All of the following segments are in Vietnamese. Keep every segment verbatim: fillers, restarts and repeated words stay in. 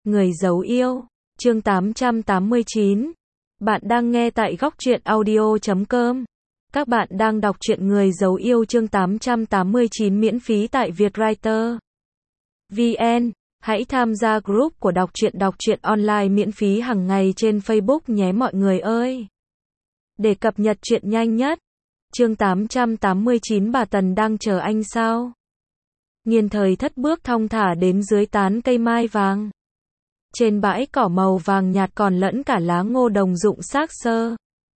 Người giấu yêu, chương tám trăm tám mươi chín. Bạn đang nghe tại góc truyện audio chấm com. Các bạn đang đọc truyện Người giấu yêu chương tám trăm tám mươi chín miễn phí tại Vietwriter chấm vn. Hãy tham gia group của đọc truyện đọc truyện online miễn phí hàng ngày trên Facebook nhé mọi người ơi. Để cập nhật truyện nhanh nhất. Chương tám trăm tám mươi chín bà Tần đang chờ anh sao? Nghiên Thời Thất bước thong thả đến dưới tán cây mai vàng. Trên bãi cỏ màu vàng nhạt còn lẫn cả lá ngô đồng rụng xác xơ.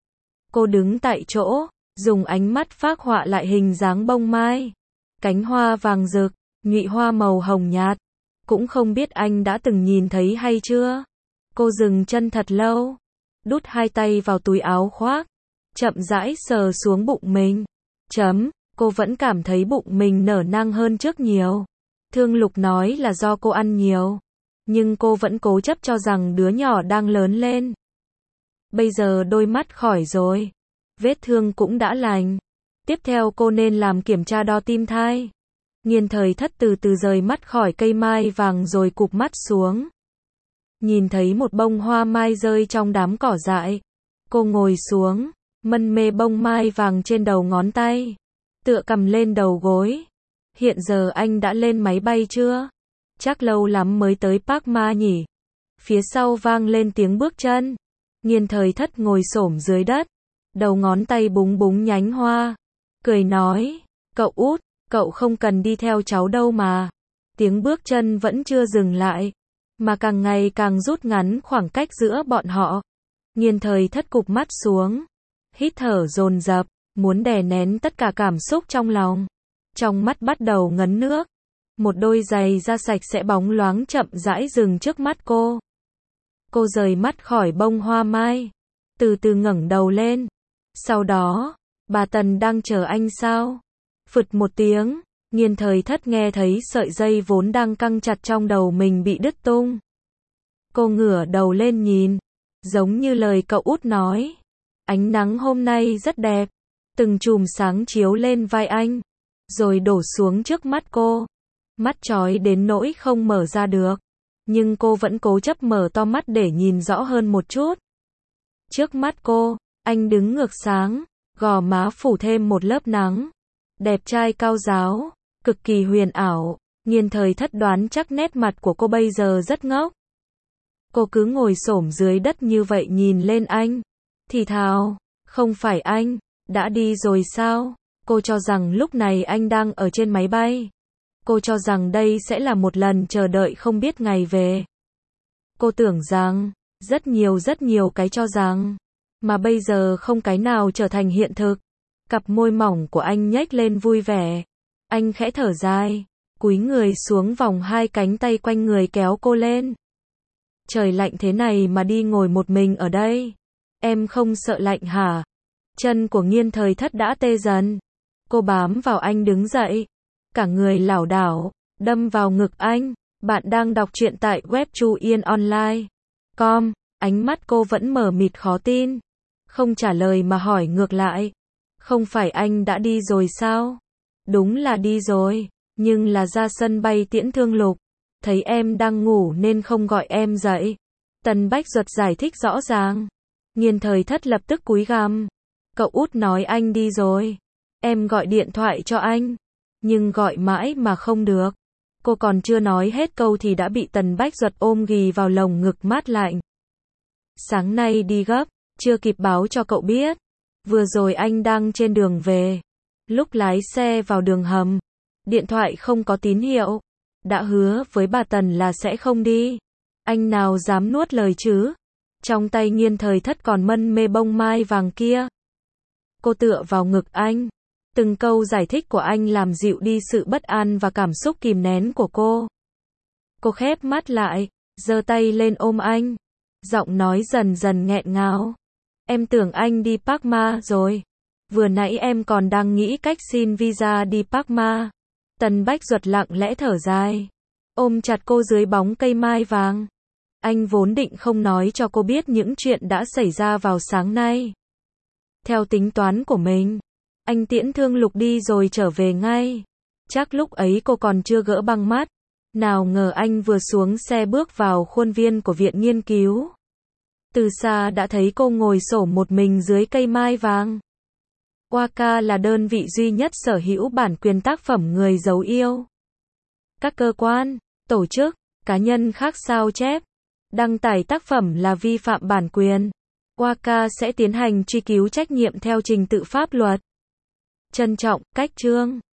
Cô đứng tại chỗ, dùng ánh mắt phác họa lại hình dáng bông mai. Cánh hoa vàng rực, nhụy hoa màu hồng nhạt. Cũng không biết anh đã từng nhìn thấy hay chưa? Cô dừng chân thật lâu, đút hai tay vào túi áo khoác, chậm rãi sờ xuống bụng mình. Chấm, cô vẫn cảm thấy bụng mình nở nang hơn trước nhiều. Thương Lục nói là do cô ăn nhiều. Nhưng cô vẫn cố chấp cho rằng đứa nhỏ đang lớn lên. Bây giờ đôi mắt khỏi rồi. Vết thương cũng đã lành. Tiếp theo cô nên làm kiểm tra đo tim thai. Nghiên Thời Thất từ từ rời mắt khỏi cây mai vàng rồi cụp mắt xuống. Nhìn thấy một bông hoa mai rơi trong đám cỏ dại. Cô ngồi xuống, mân mê bông mai vàng trên đầu ngón tay. Tựa cầm lên đầu gối. Hiện giờ anh đã lên máy bay chưa? Chắc lâu lắm mới tới Park Ma nhỉ. Phía sau vang lên tiếng bước chân. Nghiên Thời Thất ngồi xổm dưới đất, đầu ngón tay búng búng nhánh hoa, cười nói, cậu út, cậu không cần đi theo cháu đâu mà. Tiếng bước chân vẫn chưa dừng lại, mà càng ngày càng rút ngắn khoảng cách giữa bọn họ. Nghiên Thời Thất cụp mắt xuống, hít thở dồn dập, muốn đè nén tất cả cảm xúc trong lòng. Trong mắt bắt đầu ngấn nước. Một đôi giày da sạch sẽ bóng loáng chậm rãi dừng trước mắt cô. Cô rời mắt khỏi bông hoa mai, từ từ ngẩng đầu lên. Sau đó, bà Tần đang chờ anh sao? Phụt một tiếng, Nghiên Thời Thất nghe thấy sợi dây vốn đang căng chặt trong đầu mình bị đứt tung. Cô ngửa đầu lên nhìn, giống như lời cậu út nói. Ánh nắng hôm nay rất đẹp, từng chùm sáng chiếu lên vai anh, rồi đổ xuống trước mắt cô. Mắt chói đến nỗi không mở ra được, nhưng cô vẫn cố chấp mở to mắt để nhìn rõ hơn một chút. Trước mắt cô, anh đứng ngược sáng, gò má phủ thêm một lớp nắng. Đẹp trai cao ráo, cực kỳ huyền ảo. Nghiên Thời Thất đoán chắc nét mặt của cô bây giờ rất ngốc. Cô cứ ngồi xổm dưới đất như vậy nhìn lên anh, thì thào, không phải anh đã đi rồi sao? Cô cho rằng lúc này anh đang ở trên máy bay. Cô cho rằng đây sẽ là một lần chờ đợi không biết ngày về. Cô tưởng rằng, rất nhiều rất nhiều cái cho rằng, mà bây giờ không cái nào trở thành hiện thực. Cặp môi mỏng của anh nhếch lên vui vẻ. Anh khẽ thở dài, cúi người xuống vòng hai cánh tay quanh người kéo cô lên. Trời lạnh thế này mà đi ngồi một mình ở đây. Em không sợ lạnh hả? Chân của Nghiên Thời Thất đã tê dần. Cô bám vào anh đứng dậy. Cả người lảo đảo, đâm vào ngực anh. Bạn đang đọc truyện tại web chu yên online chấm com. Ánh mắt cô vẫn mờ mịt khó tin. Không trả lời mà hỏi ngược lại. Không phải anh đã đi rồi sao? Đúng là đi rồi, nhưng là ra sân bay tiễn Thương Lục. Thấy em đang ngủ nên không gọi em dậy. Tần Bách Duật giải thích rõ ràng. Nghiên Thời Thất lập tức cúi gằm. Cậu út nói anh đi rồi. Em gọi điện thoại cho anh. Nhưng gọi mãi mà không được. Cô còn chưa nói hết câu thì đã bị Tần Bách Duật ôm ghì vào lồng ngực mát lạnh. Sáng nay đi gấp, chưa kịp báo cho cậu biết. Vừa rồi anh đang trên đường về. Lúc lái xe vào đường hầm, điện thoại không có tín hiệu. Đã hứa với bà Tần là sẽ không đi. Anh nào dám nuốt lời chứ? Trong tay Nghiên Thời Thất còn mân mê bông mai vàng kia. Cô tựa vào ngực anh. Từng câu giải thích của anh làm dịu đi sự bất an và cảm xúc kìm nén của cô. Cô khép mắt lại, giơ tay lên ôm anh. Giọng nói dần dần nghẹn ngào. Em tưởng anh đi Park Ma rồi. Vừa nãy em còn đang nghĩ cách xin visa đi Park Ma. Tần Bách Duật lặng lẽ thở dài, ôm chặt cô dưới bóng cây mai vàng. Anh vốn định không nói cho cô biết những chuyện đã xảy ra vào sáng nay. Theo tính toán của mình, anh tiễn Thương Lục đi rồi trở về ngay. Chắc lúc ấy cô còn chưa gỡ băng mắt. Nào ngờ anh vừa xuống xe bước vào khuôn viên của viện nghiên cứu. Từ xa đã thấy cô ngồi xổm một mình dưới cây mai vàng. Waka là đơn vị duy nhất sở hữu bản quyền tác phẩm Người dấu yêu. Các cơ quan, tổ chức, cá nhân khác sao chép, đăng tải tác phẩm là vi phạm bản quyền. Waka sẽ tiến hành truy cứu trách nhiệm theo trình tự pháp luật. Trân trọng, Cách Trương.